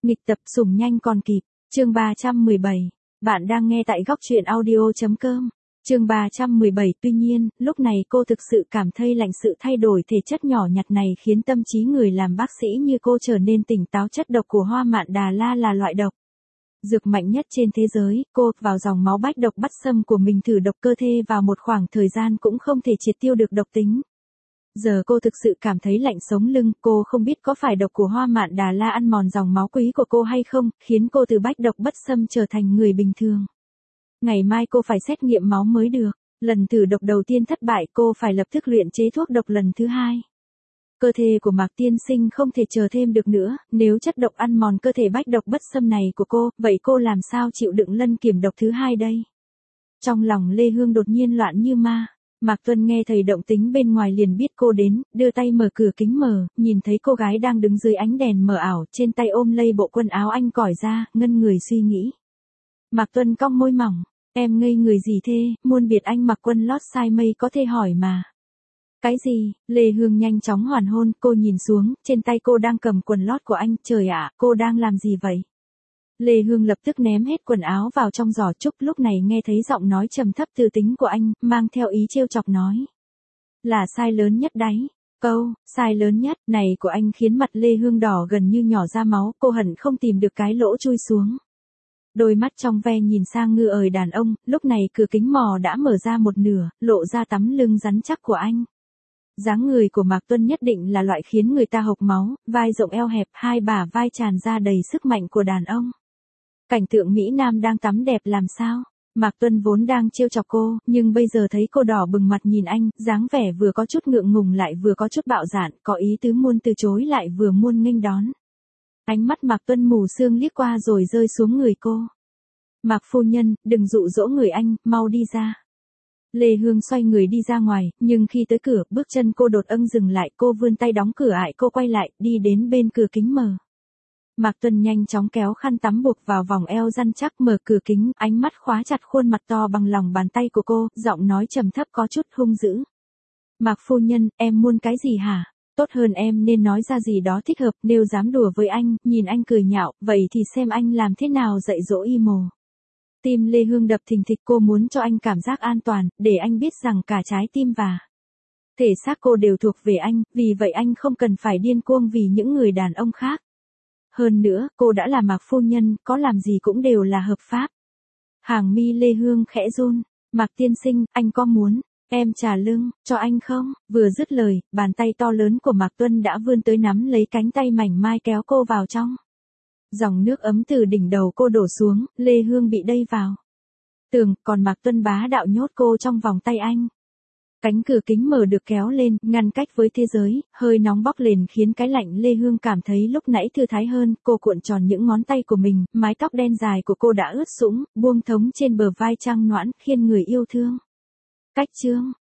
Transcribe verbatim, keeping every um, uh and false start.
Nghịch tập sủng nhanh còn kịp, chương ba trăm mười bảy. Bạn đang nghe tại góc truyện audio chấm com. Chương ba trăm mười bảy. Tuy nhiên, lúc này cô thực sự cảm thấy lạnh, sự thay đổi thể chất nhỏ nhặt này khiến tâm trí người làm bác sĩ như cô trở nên tỉnh táo. Chất độc của hoa mạn Đà La là loại độc dược mạnh nhất trên thế giới, cô vào dòng máu bách độc bắt xâm của mình thử độc cơ thể vào một khoảng thời gian cũng không thể triệt tiêu được độc tính. Giờ cô thực sự cảm thấy lạnh sống lưng, cô không biết có phải độc của hoa mạn Đà La ăn mòn dòng máu quý của cô hay không, khiến cô từ bách độc bất xâm trở thành người bình thường. Ngày mai cô phải xét nghiệm máu mới được, lần thử độc đầu tiên thất bại, cô phải lập tức luyện chế thuốc độc lần thứ hai. Cơ thể của Mạc tiên sinh không thể chờ thêm được nữa, nếu chất độc ăn mòn cơ thể bách độc bất xâm này của cô, vậy cô làm sao chịu đựng lân kiểm độc thứ hai đây? Trong lòng Lê Hương đột nhiên loạn như ma. Mạc Tuân nghe thấy động tĩnh bên ngoài liền biết cô đến, đưa tay mở cửa kính mở, nhìn thấy cô gái đang đứng dưới ánh đèn mờ ảo, trên tay ôm lây bộ quần áo anh cởi ra, ngân người suy nghĩ. Mạc Tuân cong môi mỏng, em ngây người gì thế, muôn biệt anh mặc quần lót size mây có thể hỏi mà. Cái gì? Lê Hương nhanh chóng hoàn hôn, cô nhìn xuống, trên tay cô đang cầm quần lót của anh, trời ạ, cô đang làm gì vậy? Lê Hương lập tức ném hết quần áo vào trong giỏ trúc, lúc này nghe thấy giọng nói trầm thấp từ tính của anh, mang theo ý trêu chọc nói. Là sai lớn nhất đấy. Câu, sai lớn nhất, này của anh khiến mặt Lê Hương đỏ gần như nhỏ ra máu, cô hận không tìm được cái lỗ chui xuống. Đôi mắt trong ve nhìn sang ngư ời đàn ông, lúc này cửa kính mò đã mở ra một nửa, lộ ra tấm lưng rắn chắc của anh. Dáng người của Mạc Tuân nhất định là loại khiến người ta hộc máu, vai rộng eo hẹp, hai bả vai tràn ra đầy sức mạnh của đàn ông. Cảnh tượng Mỹ Nam đang tắm đẹp làm sao? Mạc Tuân vốn đang trêu chọc cô, nhưng bây giờ thấy cô đỏ bừng mặt nhìn anh, dáng vẻ vừa có chút ngượng ngùng lại vừa có chút bạo dạn, có ý tứ muôn từ chối lại vừa muôn nghênh đón. Ánh mắt Mạc Tuân mù sương liếc qua rồi rơi xuống người cô. Mạc phu nhân, đừng dụ dỗ người anh, mau đi ra. Lê Hương xoay người đi ra ngoài, nhưng khi tới cửa, bước chân cô đột âng dừng lại, cô vươn tay đóng cửa ại, cô quay lại, đi đến bên cửa kính mở. Mạc Tuân nhanh chóng kéo khăn tắm buộc vào vòng eo rắn chắc, mở cửa kính, ánh mắt khóa chặt khuôn mặt to bằng lòng bàn tay của cô, giọng nói trầm thấp có chút hung dữ. Mạc phu nhân, em muốn cái gì hả? Tốt hơn em nên nói ra gì đó thích hợp, nếu dám đùa với anh, nhìn anh cười nhạo, vậy thì xem anh làm thế nào dạy dỗ y mồ. Tim Lê Hương đập thình thịch, cô muốn cho anh cảm giác an toàn, để anh biết rằng cả trái tim và thể xác cô đều thuộc về anh, vì vậy anh không cần phải điên cuồng vì những người đàn ông khác. Hơn nữa, cô đã là Mạc phu nhân, có làm gì cũng đều là hợp pháp. Hàng mi Lê Hương khẽ run, Mạc tiên sinh, anh có muốn em trả lưng cho anh không? Vừa dứt lời, bàn tay to lớn của Mạc Tuân đã vươn tới nắm lấy cánh tay mảnh mai kéo cô vào trong. Dòng nước ấm từ đỉnh đầu cô đổ xuống, Lê Hương bị đẩy vào tường, còn Mạc Tuân bá đạo nhốt cô trong vòng tay anh. Cánh cửa kính mở được kéo lên, ngăn cách với thế giới, hơi nóng bốc lên khiến cái lạnh Lê Hương cảm thấy lúc nãy thư thái hơn, cô cuộn tròn những ngón tay của mình, mái tóc đen dài của cô đã ướt sũng, buông thống trên bờ vai trăng noãn, khiến người yêu thương. Cách chương.